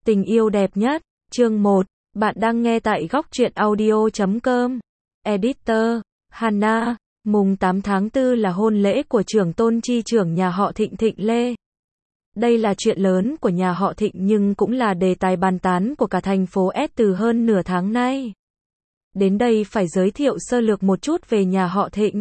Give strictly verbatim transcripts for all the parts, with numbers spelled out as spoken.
Tình yêu đẹp nhất, chương một, bạn đang nghe tại góc truyện audio chấm com. Editor, Hana, mùng tám tháng tư là hôn lễ của trưởng tôn chi trưởng nhà họ Thịnh Thịnh Lê. Đây là chuyện lớn của nhà họ Thịnh nhưng cũng là đề tài bàn tán của cả thành phố S từ hơn nửa tháng nay. Đến đây phải giới thiệu sơ lược một chút về nhà họ Thịnh.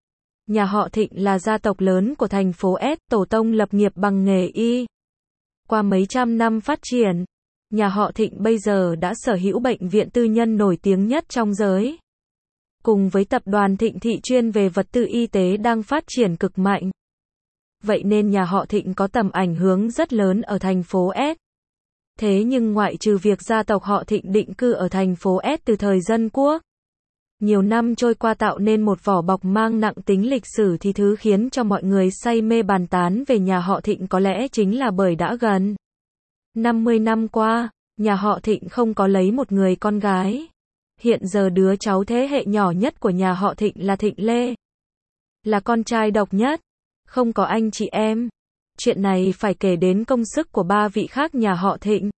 Nhà họ Thịnh là gia tộc lớn của thành phố S, tổ tông lập nghiệp bằng nghề y. Qua mấy trăm năm phát triển, nhà họ Thịnh bây giờ đã sở hữu bệnh viện tư nhân nổi tiếng nhất trong giới. Cùng với tập đoàn Thịnh Thị chuyên về vật tư y tế đang phát triển cực mạnh. Vậy nên nhà họ Thịnh có tầm ảnh hưởng rất lớn ở thành phố S. Thế nhưng ngoại trừ việc gia tộc họ Thịnh định cư ở thành phố S từ thời Dân Quốc, nhiều năm trôi qua tạo nên một vỏ bọc mang nặng tính lịch sử thì thứ khiến cho mọi người say mê bàn tán về nhà họ Thịnh có lẽ chính là bởi đã gần năm mươi năm qua, nhà họ Thịnh không có lấy một người con gái. Hiện giờ đứa cháu thế hệ nhỏ nhất của nhà họ Thịnh là Thịnh Lê. Là con trai độc nhất, không có anh chị em. Chuyện này phải kể đến công sức của ba vị khác nhà họ Thịnh.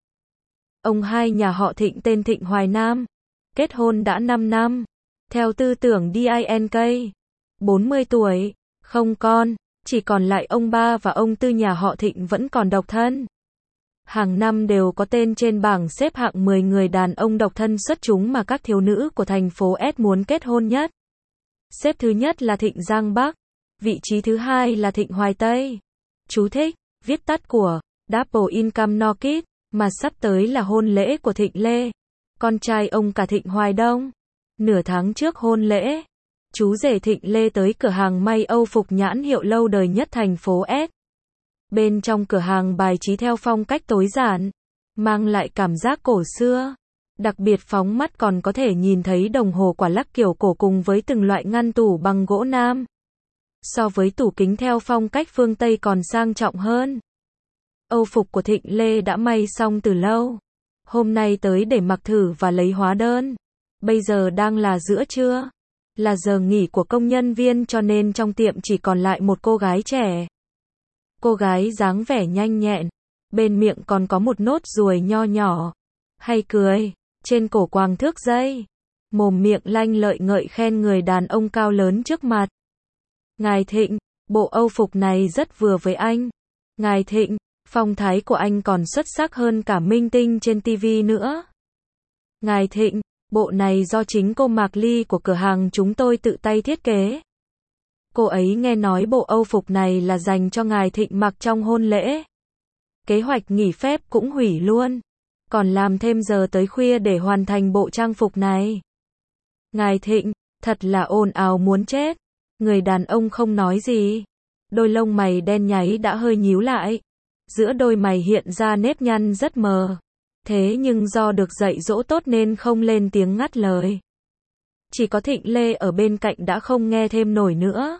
Ông hai nhà họ Thịnh tên Thịnh Hoài Nam, kết hôn đã năm năm. Theo tư tưởng đê i en ca, bốn mươi tuổi, không con, chỉ còn lại ông ba và ông tư nhà họ Thịnh vẫn còn độc thân. Hàng năm đều có tên trên bảng xếp hạng mười người đàn ông độc thân xuất chúng mà các thiếu nữ của thành phố S muốn kết hôn nhất. Xếp thứ nhất là Thịnh Giang Bắc, vị trí thứ hai là Thịnh Hoài Tây. Chú thích, viết tắt của Double Income No Kid, mà sắp tới là hôn lễ của Thịnh Lê, con trai ông cả Thịnh Hoài Đông. Nửa tháng trước hôn lễ, chú rể Thịnh Lê tới cửa hàng may Âu phục nhãn hiệu lâu đời nhất thành phố S. Bên trong cửa hàng bài trí theo phong cách tối giản, mang lại cảm giác cổ xưa. Đặc biệt phóng mắt còn có thể nhìn thấy đồng hồ quả lắc kiểu cổ cùng với từng loại ngăn tủ bằng gỗ nam. So với tủ kính theo phong cách phương Tây còn sang trọng hơn. Âu phục của Thịnh Lê đã may xong từ lâu. Hôm nay tới để mặc thử và lấy hóa đơn. Bây giờ đang là giữa trưa, là giờ nghỉ của công nhân viên cho nên trong tiệm chỉ còn lại một cô gái trẻ. Cô gái dáng vẻ nhanh nhẹn, bên miệng còn có một nốt ruồi nho nhỏ, hay cười, trên cổ quàng thước dây, mồm miệng lanh lợi ngợi khen người đàn ông cao lớn trước mặt. Ngài Thịnh, bộ Âu phục này rất vừa với anh. Ngài Thịnh, phong thái của anh còn xuất sắc hơn cả minh tinh trên ti vi nữa. Ngài Thịnh, bộ này do chính cô Mạc Ly của cửa hàng chúng tôi tự tay thiết kế. Cô ấy nghe nói bộ Âu phục này là dành cho ngài Thịnh mặc trong hôn lễ. Kế hoạch nghỉ phép cũng hủy luôn. Còn làm thêm giờ tới khuya để hoàn thành bộ trang phục này. Ngài Thịnh, thật là ồn ào muốn chết. Người đàn ông không nói gì. Đôi lông mày đen nháy đã hơi nhíu lại. Giữa đôi mày hiện ra nếp nhăn rất mờ. Thế nhưng do được dạy dỗ tốt nên không lên tiếng ngắt lời. Chỉ có Thịnh Lê ở bên cạnh đã không nghe thêm nổi nữa.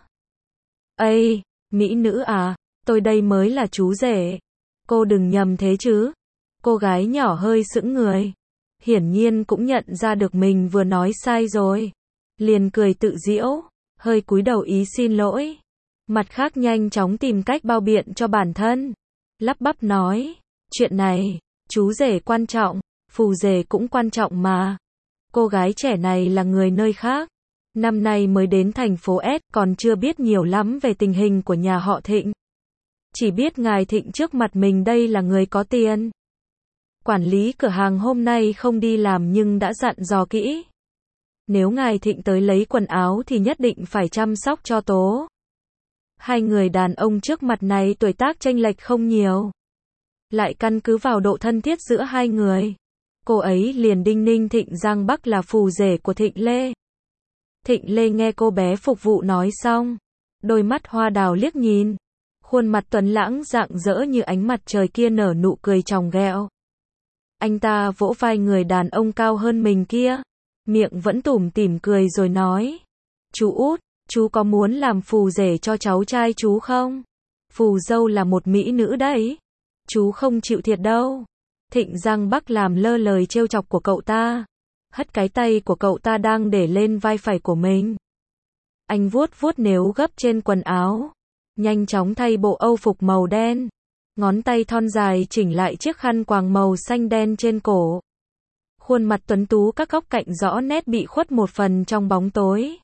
Ây, mỹ nữ à, tôi đây mới là chú rể. Cô đừng nhầm thế chứ. Cô gái nhỏ hơi sững người. Hiển nhiên cũng nhận ra được mình vừa nói sai rồi. Liền cười tự giễu, hơi cúi đầu ý xin lỗi. Mặt khác nhanh chóng tìm cách bao biện cho bản thân. Lắp bắp nói, chuyện này, chú rể quan trọng, phù rể cũng quan trọng mà. Cô gái trẻ này là người nơi khác. Năm nay mới đến thành phố S, còn chưa biết nhiều lắm về tình hình của nhà họ Thịnh. Chỉ biết ngài Thịnh trước mặt mình đây là người có tiền. Quản lý cửa hàng hôm nay không đi làm nhưng đã dặn dò kỹ. Nếu ngài Thịnh tới lấy quần áo thì nhất định phải chăm sóc cho tố. Hai người đàn ông trước mặt này tuổi tác chênh lệch không nhiều. Lại căn cứ vào độ thân thiết giữa hai người. Cô ấy liền đinh ninh Thịnh Giang Bắc là phù rể của Thịnh Lê. Thịnh Lê nghe cô bé phục vụ nói xong. Đôi mắt hoa đào liếc nhìn. Khuôn mặt tuấn lãng rạng rỡ như ánh mặt trời kia nở nụ cười tròng ghẹo. Anh ta vỗ vai người đàn ông cao hơn mình kia. Miệng vẫn tủm tỉm cười rồi nói. Chú út, chú có muốn làm phù rể cho cháu trai chú không? Phù dâu là một mỹ nữ đấy. Chú không chịu thiệt đâu. Thịnh Giang Bắc làm lơ lời trêu chọc của cậu ta. Hất cái tay của cậu ta đang để lên vai phải của mình. Anh vuốt vuốt nếu gấp trên quần áo. Nhanh chóng thay bộ Âu phục màu đen. ngón tay thon dài chỉnh lại chiếc khăn quàng màu xanh đen trên cổ. Khuôn mặt tuấn tú các góc cạnh rõ nét bị khuất một phần trong bóng tối.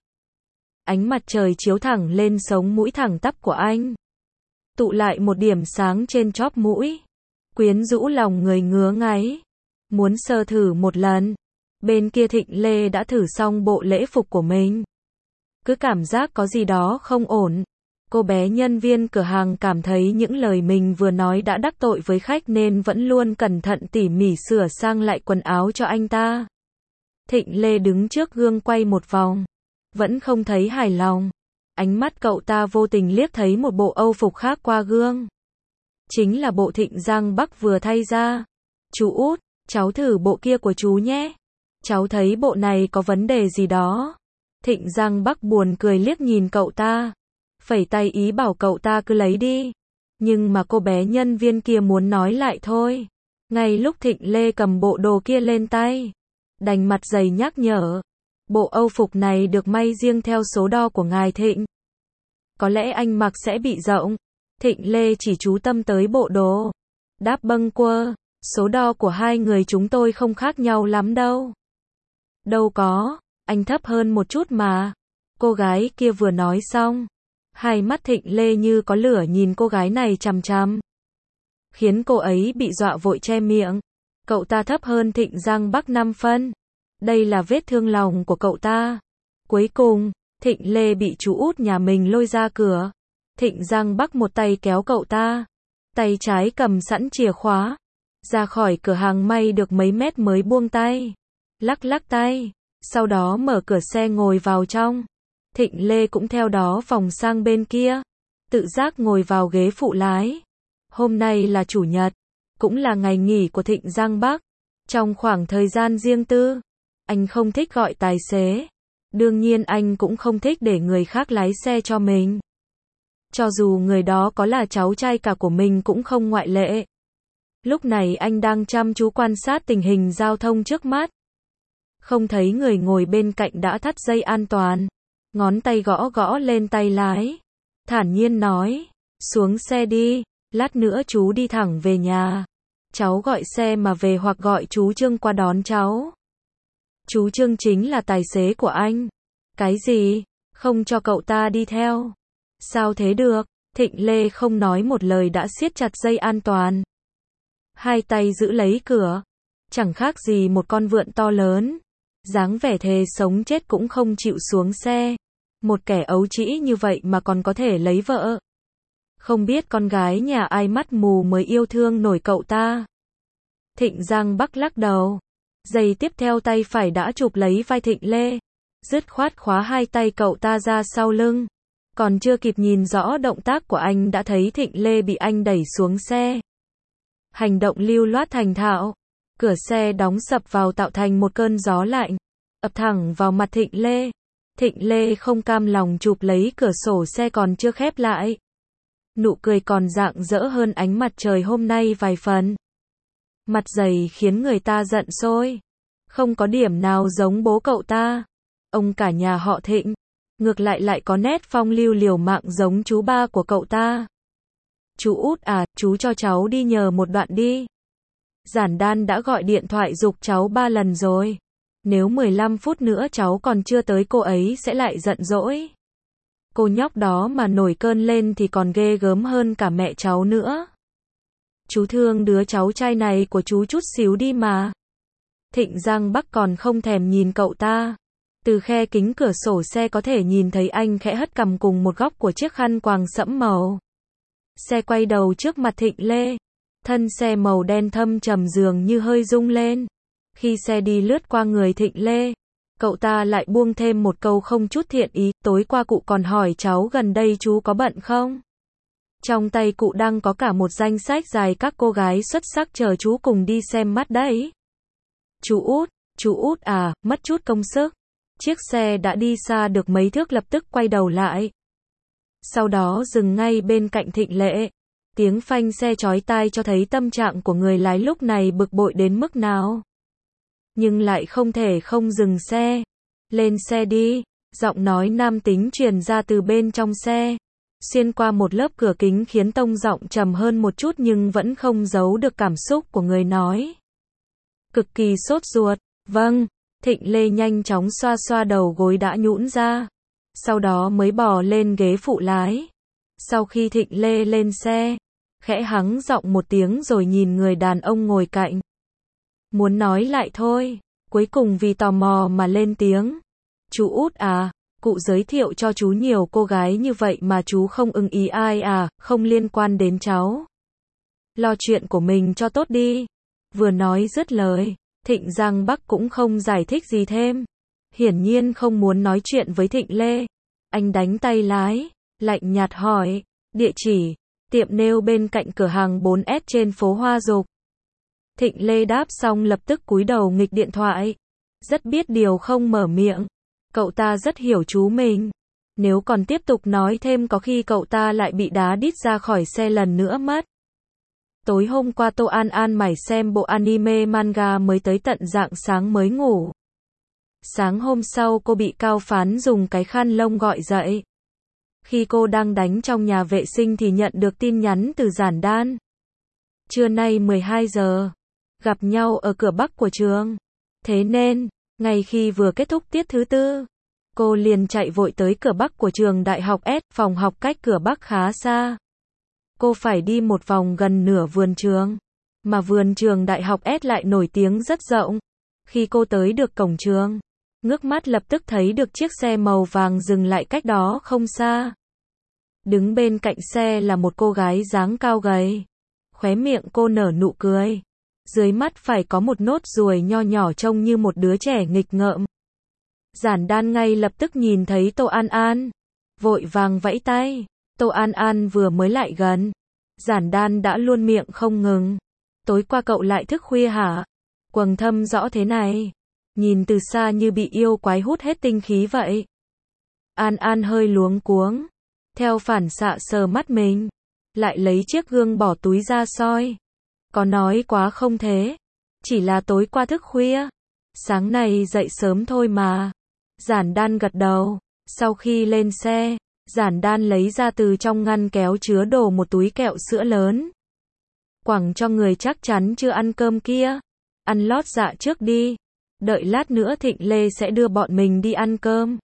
Ánh mặt trời chiếu thẳng lên sống mũi thẳng tắp của anh, tụ lại một điểm sáng trên chóp mũi, quyến rũ lòng người ngứa ngáy, muốn sờ thử một lần. Bên kia Thịnh Lê đã thử xong bộ lễ phục của mình, cứ cảm giác có gì đó không ổn. Cô bé nhân viên cửa hàng cảm thấy những lời mình vừa nói đã đắc tội với khách nên vẫn luôn cẩn thận tỉ mỉ sửa sang lại quần áo cho anh ta. Thịnh Lê đứng trước gương quay một vòng, vẫn không thấy hài lòng. Ánh mắt cậu ta vô tình liếc thấy một bộ âu phục khác qua gương. Chính là bộ Thịnh Giang Bắc vừa thay ra. Chú út, cháu thử bộ kia của chú nhé. Cháu thấy bộ này có vấn đề gì đó. Thịnh Giang Bắc buồn cười liếc nhìn cậu ta, phẩy tay ý bảo cậu ta cứ lấy đi. Nhưng mà cô bé nhân viên kia muốn nói lại thôi. Ngay lúc Thịnh Lê cầm bộ đồ kia lên tay, đành mặt dày nhắc nhở. Bộ âu phục này được may riêng theo số đo của ngài Thịnh. Có lẽ anh mặc sẽ bị rộng. Thịnh Lê chỉ chú tâm tới bộ đồ. Đáp bâng quơ, số đo của hai người chúng tôi không khác nhau lắm đâu. Đâu có, anh thấp hơn một chút mà. Cô gái kia vừa nói xong, hai mắt Thịnh Lê như có lửa nhìn cô gái này chằm chằm, khiến cô ấy bị dọa vội che miệng. Cậu ta thấp hơn Thịnh Giang Bắc năm phân. Đây là vết thương lòng của cậu ta. Cuối cùng, Thịnh Lê bị chú út nhà mình lôi ra cửa. Thịnh Giang Bắc một tay kéo cậu ta, tay trái cầm sẵn chìa khóa, ra khỏi cửa hàng may được mấy mét mới buông tay, lắc lắc tay, sau đó mở cửa xe ngồi vào trong. Thịnh Lê cũng theo đó vòng sang bên kia, tự giác ngồi vào ghế phụ lái. Hôm nay là chủ nhật, cũng là ngày nghỉ của Thịnh Giang Bắc. Trong khoảng thời gian riêng tư, anh không thích gọi tài xế. Đương nhiên anh cũng không thích để người khác lái xe cho mình. Cho dù người đó có là cháu trai cả của mình cũng không ngoại lệ. Lúc này anh đang chăm chú quan sát tình hình giao thông trước mắt. Không thấy người ngồi bên cạnh đã thắt dây an toàn. Ngón tay gõ gõ lên tay lái. Thản nhiên nói, xuống xe đi, lát nữa chú đi thẳng về nhà. Cháu gọi xe mà về hoặc gọi chú Trương qua đón cháu. Chú Trương chính là tài xế của anh. Cái gì? Không cho cậu ta đi theo? Sao thế được? Thịnh Lê không nói một lời đã siết chặt dây an toàn. Hai tay giữ lấy cửa. Chẳng khác gì một con vượn to lớn. Dáng vẻ thề sống chết cũng không chịu xuống xe. Một kẻ ấu trĩ như vậy mà còn có thể lấy vợ. Không biết con gái nhà ai mắt mù mới yêu thương nổi cậu ta. Thịnh Giang Bắc lắc đầu. Giây tiếp theo tay phải đã chụp lấy vai Thịnh Lê. Dứt khoát khóa hai tay cậu ta ra sau lưng. Còn chưa kịp nhìn rõ động tác của anh đã thấy Thịnh Lê bị anh đẩy xuống xe. Hành động lưu loát thành thạo. Cửa xe đóng sập vào tạo thành một cơn gió lạnh, ập thẳng vào mặt Thịnh Lê. Thịnh Lê không cam lòng chụp lấy cửa sổ xe còn chưa khép lại. Nụ cười còn rạng rỡ hơn ánh mặt trời hôm nay vài phần. Mặt dày khiến người ta giận sôi. Không có điểm nào giống bố cậu ta. Ông cả nhà họ Thịnh. Ngược lại lại có nét phong lưu liều mạng giống chú ba của cậu ta. Chú út à, chú cho cháu đi nhờ một đoạn đi. Giản Đan đã gọi điện thoại giục cháu ba lần rồi. Nếu mười lăm phút nữa cháu còn chưa tới cô ấy sẽ lại giận dỗi. Cô nhóc đó mà nổi cơn lên thì còn ghê gớm hơn cả mẹ cháu nữa. Chú thương đứa cháu trai này của chú chút xíu đi mà. Thịnh Giang Bắc còn không thèm nhìn cậu ta. Từ khe kính cửa sổ xe có thể nhìn thấy anh khẽ hất cằm cùng một góc của chiếc khăn quàng sẫm màu. Xe quay đầu trước mặt Thịnh Lê. Thân xe màu đen thâm trầm dường như hơi rung lên. Khi xe đi lướt qua người Thịnh Lê, cậu ta lại buông thêm một câu không chút thiện ý. Tối qua cụ còn hỏi cháu gần đây chú có bận không? Trong tay cụ đang có cả một danh sách dài các cô gái xuất sắc chờ chú cùng đi xem mắt đấy. Chú út, chú út à, mất chút công sức. Chiếc xe đã đi xa được mấy thước lập tức quay đầu lại. Sau đó dừng ngay bên cạnh Thịnh Lê. Tiếng phanh xe chói tai cho thấy tâm trạng của người lái lúc này bực bội đến mức nào. Nhưng lại không thể không dừng xe. Lên xe đi, giọng nói nam tính truyền ra từ bên trong xe. xuyên qua một lớp cửa kính khiến tông giọng trầm hơn một chút nhưng vẫn không giấu được cảm xúc của người nói. Cực kỳ sốt ruột. Vâng. Thịnh Lê nhanh chóng xoa xoa đầu gối đã nhũn ra. Sau đó mới bò lên ghế phụ lái. Sau khi Thịnh Lê lên xe, khẽ hắng giọng một tiếng rồi nhìn người đàn ông ngồi cạnh. Muốn nói lại thôi. Cuối cùng vì tò mò mà lên tiếng. Chú Út à, cụ giới thiệu cho chú nhiều cô gái như vậy mà chú không ưng ý ai à, không liên quan đến cháu. Lo chuyện của mình cho tốt đi. Vừa nói dứt lời, Thịnh Giang Bắc cũng không giải thích gì thêm. Hiển nhiên không muốn nói chuyện với Thịnh Lê. Anh đánh tay lái, lạnh nhạt hỏi, địa chỉ, tiệm nail bên cạnh cửa hàng bốn S trên phố Hoa Dục. Thịnh Lê đáp xong lập tức cúi đầu nghịch điện thoại. Rất biết điều không mở miệng. Cậu ta rất hiểu chú mình. Nếu còn tiếp tục nói thêm có khi cậu ta lại bị đá đít ra khỏi xe lần nữa mất. Tối hôm qua Tô An An mải xem bộ anime manga mới tới tận rạng sáng mới ngủ. Sáng hôm sau cô bị Cao Phán dùng cái khăn lông gọi dậy. Khi cô đang đánh trong nhà vệ sinh thì nhận được tin nhắn từ Giản Đan. Trưa nay mười hai giờ. Gặp nhau ở cửa Bắc của trường. Thế nên, ngay khi vừa kết thúc tiết thứ tư, cô liền chạy vội tới cửa Bắc của trường Đại học S, phòng học cách cửa Bắc khá xa. Cô phải đi một vòng gần nửa vườn trường. Mà vườn trường Đại học S lại nổi tiếng rất rộng. Khi cô tới được cổng trường, ngước mắt lập tức thấy được chiếc xe màu vàng dừng lại cách đó không xa. Đứng bên cạnh xe là một cô gái dáng cao gầy. Khóe miệng cô nở nụ cười. Dưới mắt phải có một nốt ruồi nho nhỏ trông như một đứa trẻ nghịch ngợm. Giản Đan ngay lập tức nhìn thấy Tô An An. Vội vàng vẫy tay. Tô An An vừa mới lại gần. Giản Đan đã luôn miệng không ngừng. Tối qua cậu lại thức khuya hả? Quầng thâm rõ thế này. Nhìn từ xa như bị yêu quái hút hết tinh khí vậy. An An hơi luống cuống. Theo phản xạ sờ mắt mình. Lại lấy chiếc gương bỏ túi ra soi. Có nói quá không thế. Chỉ là tối qua thức khuya. Sáng nay dậy sớm thôi mà. Giản Đan gật đầu. Sau khi lên xe, Giản Đan lấy ra từ trong ngăn kéo chứa đồ một túi kẹo sữa lớn. Quẳng cho người chắc chắn chưa ăn cơm kia. Ăn lót dạ trước đi. Đợi lát nữa Thịnh Lê sẽ đưa bọn mình đi ăn cơm.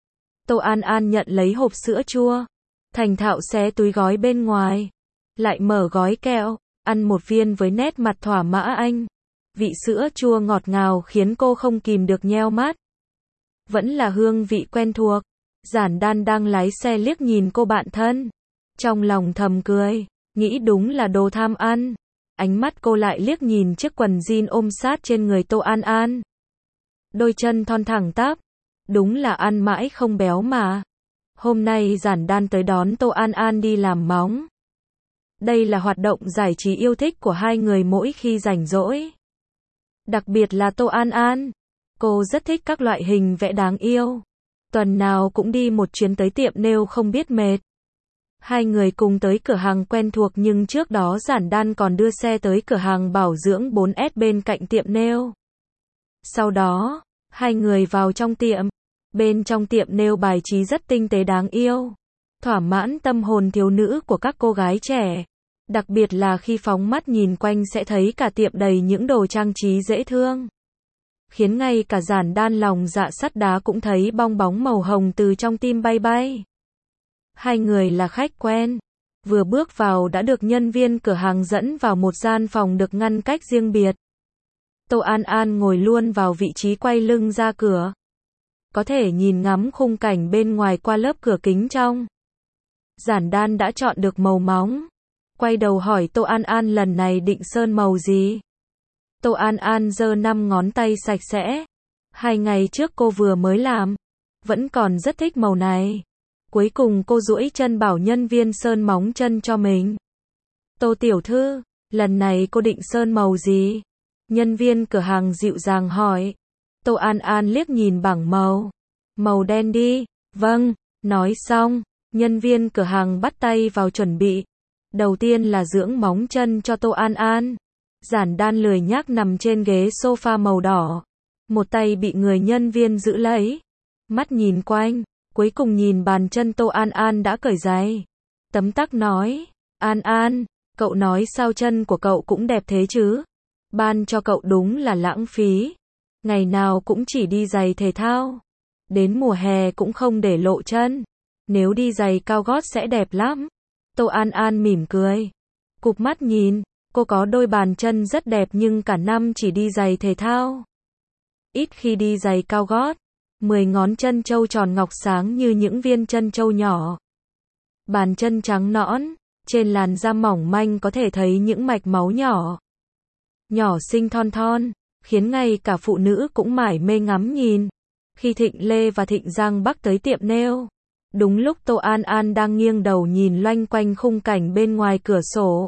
Tô An An nhận lấy hộp sữa chua. Thành thạo xé túi gói bên ngoài. Lại mở gói kẹo. Ăn một viên với nét mặt thỏa mãn anh. Vị sữa chua ngọt ngào khiến cô không kìm được nheo mắt. Vẫn là hương vị quen thuộc. Giản Đan đang lái xe liếc nhìn cô bạn thân. Trong lòng thầm cười. Nghĩ đúng là đồ tham ăn. Ánh mắt cô lại liếc nhìn chiếc quần jean ôm sát trên người Tô An An. Đôi chân thon thẳng tắp. Đúng là ăn mãi không béo mà. Hôm nay Giản Đan tới đón Tô An An đi làm móng. Đây là hoạt động giải trí yêu thích của hai người mỗi khi rảnh rỗi. Đặc biệt là Tô An An. Cô rất thích các loại hình vẽ đáng yêu. Tuần nào cũng đi một chuyến tới tiệm nail không biết mệt. Hai người cùng tới cửa hàng quen thuộc nhưng trước đó Giản Đan còn đưa xe tới cửa hàng bảo dưỡng bốn S bên cạnh tiệm nail. Sau đó, hai người vào trong tiệm. Bên trong tiệm nail bài trí rất tinh tế đáng yêu. Thỏa mãn tâm hồn thiếu nữ của các cô gái trẻ. Đặc biệt là khi phóng mắt nhìn quanh sẽ thấy cả tiệm đầy những đồ trang trí dễ thương. Khiến ngay cả Giản Đan lòng dạ sắt đá cũng thấy bong bóng màu hồng từ trong tim bay bay. Hai người là khách quen. Vừa bước vào đã được nhân viên cửa hàng dẫn vào một gian phòng được ngăn cách riêng biệt. Tô An An ngồi luôn vào vị trí quay lưng ra cửa. Có thể nhìn ngắm khung cảnh bên ngoài qua lớp cửa kính trong. Giản Đan đã chọn được màu móng. Quay đầu hỏi Tô An An lần này định sơn màu gì? Tô An An giơ năm ngón tay sạch sẽ. Hai ngày trước cô vừa mới làm. Vẫn còn rất thích màu này. Cuối cùng cô duỗi chân bảo nhân viên sơn móng chân cho mình. Tô tiểu thư, lần này cô định sơn màu gì? Nhân viên cửa hàng dịu dàng hỏi. Tô An An liếc nhìn bảng màu. Màu đen đi. Vâng, nói xong, nhân viên cửa hàng bắt tay vào chuẩn bị. Đầu tiên là dưỡng móng chân cho Tô An An. Giản Đan lười nhác nằm trên ghế sofa màu đỏ. Một tay bị người nhân viên giữ lấy. Mắt nhìn quanh, cuối cùng nhìn bàn chân Tô An An đã cởi giày. Tấm tắc nói, An An, cậu nói sao chân của cậu cũng đẹp thế chứ? Ban cho cậu đúng là lãng phí. Ngày nào cũng chỉ đi giày thể thao. Đến mùa hè cũng không để lộ chân. Nếu đi giày cao gót sẽ đẹp lắm. Tô An An mỉm cười. Cụp mắt nhìn, cô có đôi bàn chân rất đẹp nhưng cả năm chỉ đi giày thể thao. Ít khi đi giày cao gót. Mười ngón chân trâu tròn ngọc sáng như những viên chân trâu nhỏ. Bàn chân trắng nõn, trên làn da mỏng manh có thể thấy những mạch máu nhỏ. Nhỏ xinh thon thon, khiến ngay cả phụ nữ cũng mải mê ngắm nhìn. Khi Thịnh Lê và Thịnh Giang Bắc tới tiệm nail, đúng lúc Tô An An đang nghiêng đầu nhìn loanh quanh khung cảnh bên ngoài cửa sổ.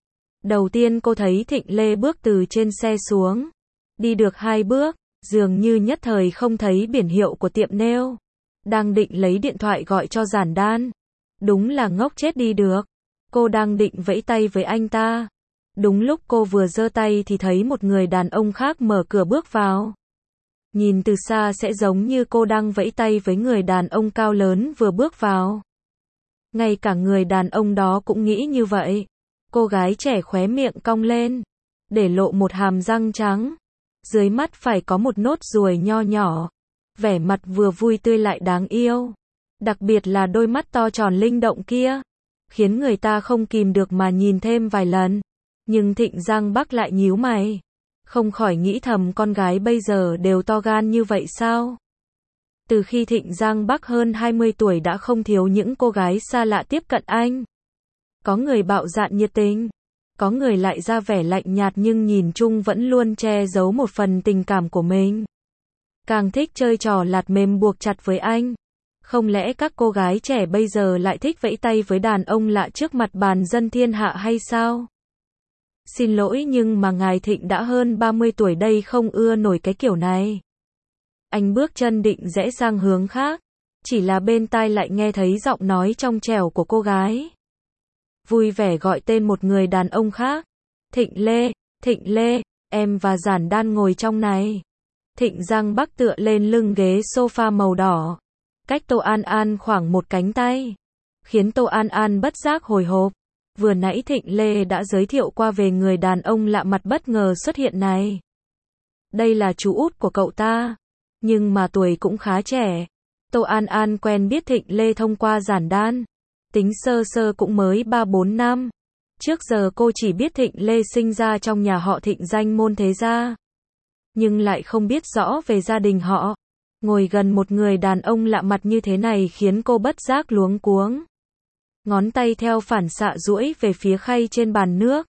Đầu tiên cô thấy Thịnh Lê bước từ trên xe xuống. Đi được hai bước, dường như nhất thời không thấy biển hiệu của tiệm nail. Đang định lấy điện thoại gọi cho Giản Đan. Đúng là ngốc chết đi được. Cô đang định vẫy tay với anh ta. Đúng lúc cô vừa giơ tay thì thấy một người đàn ông khác mở cửa bước vào. Nhìn từ xa sẽ giống như cô đang vẫy tay với người đàn ông cao lớn vừa bước vào. Ngay cả người đàn ông đó cũng nghĩ như vậy. Cô gái trẻ khóe miệng cong lên, để lộ một hàm răng trắng. Dưới mắt phải có một nốt ruồi nho nhỏ. Vẻ mặt vừa vui tươi lại đáng yêu. Đặc biệt là đôi mắt to tròn linh động kia, khiến người ta không kìm được mà nhìn thêm vài lần. Nhưng Thịnh Giang Bắc lại nhíu mày, không khỏi nghĩ thầm con gái bây giờ đều to gan như vậy sao? Từ khi Thịnh Giang Bắc hơn hai mươi tuổi đã không thiếu những cô gái xa lạ tiếp cận anh. Có người bạo dạn nhiệt tình, có người lại ra vẻ lạnh nhạt nhưng nhìn chung vẫn luôn che giấu một phần tình cảm của mình. Càng thích chơi trò lạt mềm buộc chặt với anh. Không lẽ các cô gái trẻ bây giờ lại thích vẫy tay với đàn ông lạ trước mặt bàn dân thiên hạ hay sao? Xin lỗi nhưng mà ngài Thịnh đã hơn ba mươi tuổi đây không ưa nổi cái kiểu này. Anh bước chân định rẽ sang hướng khác, chỉ là bên tai lại nghe thấy giọng nói trong trẻo của cô gái. Vui vẻ gọi tên một người đàn ông khác. Thịnh Lê, Thịnh Lê, em và Giản Đan ngồi trong này. Thịnh Giang Bắc tựa lên lưng ghế sofa màu đỏ, cách Tô An An khoảng một cánh tay, khiến Tô An An bất giác hồi hộp. Vừa nãy Thịnh Lê đã giới thiệu qua về người đàn ông lạ mặt bất ngờ xuất hiện này. Đây là chú út của cậu ta, nhưng mà tuổi cũng khá trẻ. Tô An An quen biết Thịnh Lê thông qua Giản Đan, tính sơ sơ cũng mới ba bốn năm. Trước giờ cô chỉ biết Thịnh Lê sinh ra trong nhà họ Thịnh danh môn thế gia, nhưng lại không biết rõ về gia đình họ. Ngồi gần một người đàn ông lạ mặt như thế này khiến cô bất giác luống cuống. Ngón tay theo phản xạ duỗi về phía khay trên bàn nước.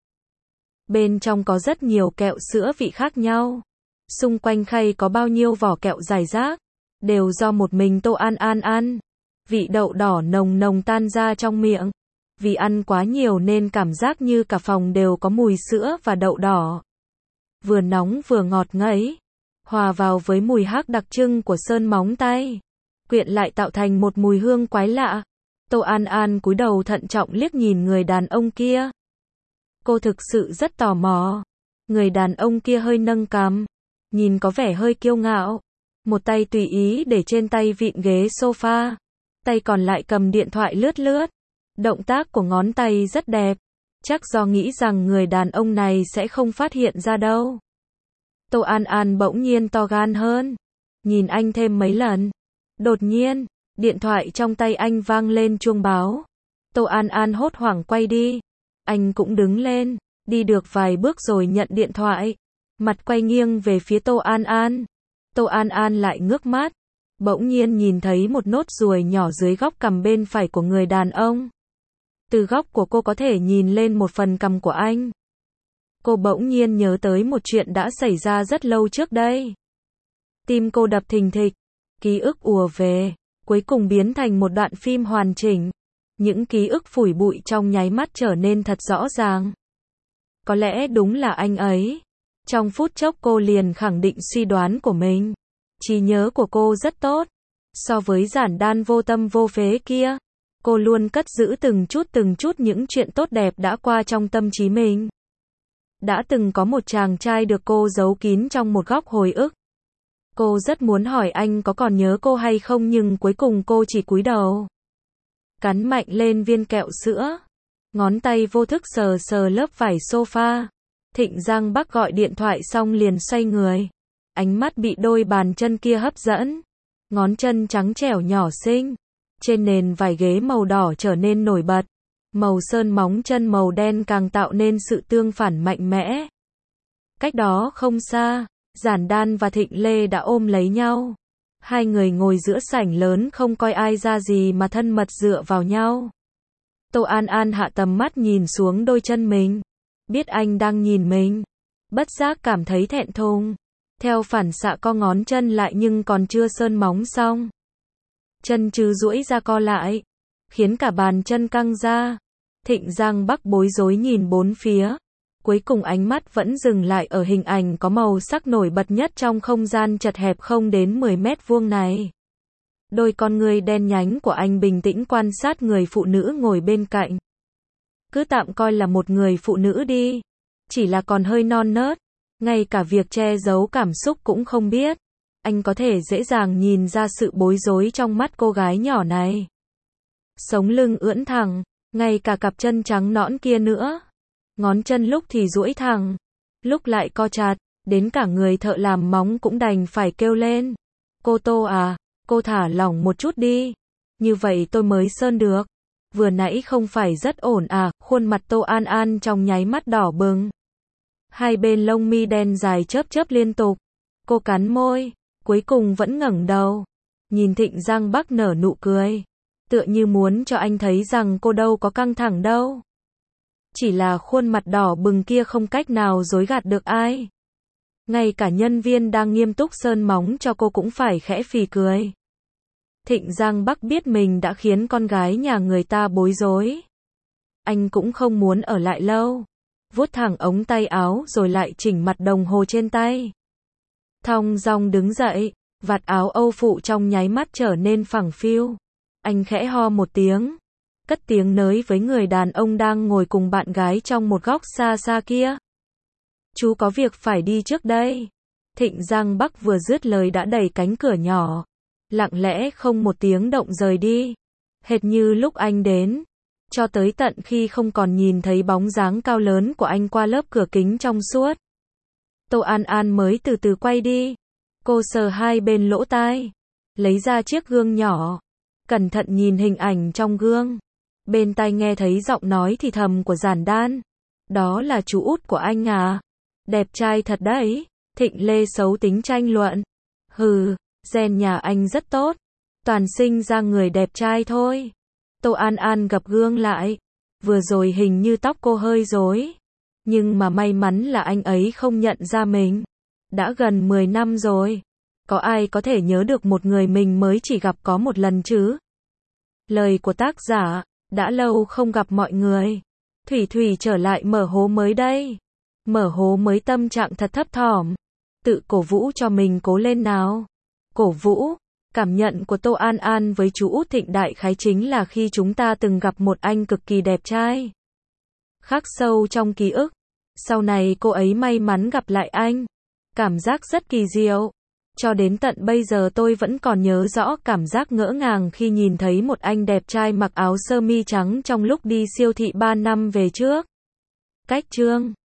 Bên trong có rất nhiều kẹo sữa vị khác nhau. Xung quanh khay có bao nhiêu vỏ kẹo rải rác, đều do một mình Tô An An ăn. Vị đậu đỏ nồng nồng tan ra trong miệng. Vì ăn quá nhiều nên cảm giác như cả phòng đều có mùi sữa và đậu đỏ. Vừa nóng vừa ngọt ngấy, hòa vào với mùi hắc đặc trưng của sơn móng tay, quyện lại tạo thành một mùi hương quái lạ. Tô An An cúi đầu thận trọng liếc nhìn người đàn ông kia. Cô thực sự rất tò mò. Người đàn ông kia hơi nâng cằm, nhìn có vẻ hơi kiêu ngạo. Một tay tùy ý để trên tay vịn ghế sofa, tay còn lại cầm điện thoại lướt lướt. Động tác của ngón tay rất đẹp, chắc do nghĩ rằng người đàn ông này sẽ không phát hiện ra đâu. Tô An An bỗng nhiên to gan hơn, nhìn anh thêm mấy lần. Đột nhiên, điện thoại trong tay anh vang lên chuông báo. Tô An An hốt hoảng quay đi. Anh cũng đứng lên, đi được vài bước rồi nhận điện thoại, mặt quay nghiêng về phía Tô An An. Tô An An lại ngước mắt, bỗng nhiên nhìn thấy một nốt ruồi nhỏ dưới góc cằm bên phải của người đàn ông. Từ góc của cô có thể nhìn lên một phần cằm của anh. Cô bỗng nhiên nhớ tới một chuyện đã xảy ra rất lâu trước đây. Tim cô đập thình thịch, ký ức ùa về, cuối cùng biến thành một đoạn phim hoàn chỉnh. Những ký ức phủi bụi trong nháy mắt trở nên thật rõ ràng. Có lẽ đúng là anh ấy. Trong phút chốc cô liền khẳng định suy đoán của mình. Trí nhớ của cô rất tốt. So với Giản Đan vô tâm vô phế kia, cô luôn cất giữ từng chút từng chút những chuyện tốt đẹp đã qua trong tâm trí mình. Đã từng có một chàng trai được cô giấu kín trong một góc hồi ức. Cô rất muốn hỏi anh có còn nhớ cô hay không nhưng cuối cùng cô chỉ cúi đầu. cắn mạnh lên viên kẹo sữa. Ngón tay vô thức sờ sờ lớp vải sofa. Thịnh Giang Bắc gọi điện thoại xong liền xoay người. Ánh mắt bị đôi bàn chân kia hấp dẫn. Ngón chân trắng trẻo nhỏ xinh. Trên nền vải ghế màu đỏ trở nên nổi bật. Màu sơn móng chân màu đen càng tạo nên sự tương phản mạnh mẽ. Cách đó không xa, Giản Đan và Thịnh Lê đã ôm lấy nhau. Hai người ngồi giữa sảnh lớn không coi ai ra gì mà thân mật dựa vào nhau. Tô An An hạ tầm mắt nhìn xuống đôi chân mình. Biết anh đang nhìn mình. Bất giác cảm thấy thẹn thùng. Theo phản xạ co ngón chân lại nhưng còn chưa sơn móng xong. Chân chứ duỗi ra co lại. Khiến cả bàn chân căng ra. Thịnh Giang Bắc bối rối nhìn bốn phía. Cuối cùng ánh mắt vẫn dừng lại ở hình ảnh có màu sắc nổi bật nhất trong không gian chật hẹp không đến mười mét vuông này. Đôi con ngươi đen nhánh của anh bình tĩnh quan sát người phụ nữ ngồi bên cạnh. Cứ tạm coi là một người phụ nữ đi. Chỉ là còn hơi non nớt. Ngay cả việc che giấu cảm xúc cũng không biết. Anh có thể dễ dàng nhìn ra sự bối rối trong mắt cô gái nhỏ này. Sống lưng ưỡn thẳng. Ngay cả cặp chân trắng nõn kia nữa. Ngón chân lúc thì duỗi thẳng. Lúc lại co chặt. Đến cả người thợ làm móng cũng đành phải kêu lên. Cô Tô à, cô thả lỏng một chút đi. Như vậy tôi mới sơn được. Vừa nãy không phải rất ổn à. Khuôn mặt Tô An An trong nháy mắt đỏ bừng. Hai bên lông mi đen dài chớp chớp liên tục. Cô cắn môi. Cuối cùng vẫn ngẩng đầu. Nhìn Thịnh Giang Bắc nở nụ cười. Tựa như muốn cho anh thấy rằng cô đâu có căng thẳng đâu. Chỉ là khuôn mặt đỏ bừng kia không cách nào dối gạt được ai. Ngay cả nhân viên đang nghiêm túc sơn móng cho cô cũng phải khẽ phì cười. Thịnh Giang Bắc biết mình đã khiến con gái nhà người ta bối rối. Anh cũng không muốn ở lại lâu. Vuốt thẳng ống tay áo rồi lại chỉnh mặt đồng hồ trên tay. Thong dong đứng dậy, vạt áo âu phụ trong nháy mắt trở nên phẳng phiu. Anh khẽ ho một tiếng. Cất tiếng nới với người đàn ông đang ngồi cùng bạn gái trong một góc xa xa kia. Chú có việc phải đi trước đây. Thịnh Giang Bắc vừa dứt lời đã đẩy cánh cửa nhỏ. Lặng lẽ không một tiếng động rời đi. Hệt như lúc anh đến. Cho tới tận khi không còn nhìn thấy bóng dáng cao lớn của anh qua lớp cửa kính trong suốt. Tô An An mới từ từ quay đi. Cô sờ hai bên lỗ tai. Lấy ra chiếc gương nhỏ. Cẩn thận nhìn hình ảnh trong gương. Bên tai nghe thấy giọng nói thì thầm của Giản Đan. Đó là chú út của anh à? Đẹp trai thật đấy. Thịnh Lê xấu tính tranh luận. Hừ, gen nhà anh rất tốt. Toàn sinh ra người đẹp trai thôi. Tô An An gập gương lại. Vừa rồi hình như tóc cô hơi rối. Nhưng mà may mắn là anh ấy không nhận ra mình. Đã gần mười năm rồi. Có ai có thể nhớ được một người mình mới chỉ gặp có một lần chứ? Lời của tác giả. Đã lâu không gặp mọi người. Thủy Thủy trở lại mở hố mới đây. Mở hố mới tâm trạng thật thấp thỏm. Tự cổ vũ cho mình cố lên nào. Cổ vũ. Cảm nhận của Tô An An với chú út Thịnh đại khái chính là khi chúng ta từng gặp một anh cực kỳ đẹp trai. Khắc sâu trong ký ức. Sau này cô ấy may mắn gặp lại anh. Cảm giác rất kỳ diệu. Cho đến tận bây giờ tôi vẫn còn nhớ rõ cảm giác ngỡ ngàng khi nhìn thấy một anh đẹp trai mặc áo sơ mi trắng trong lúc đi siêu thị ba năm về trước. Cách chương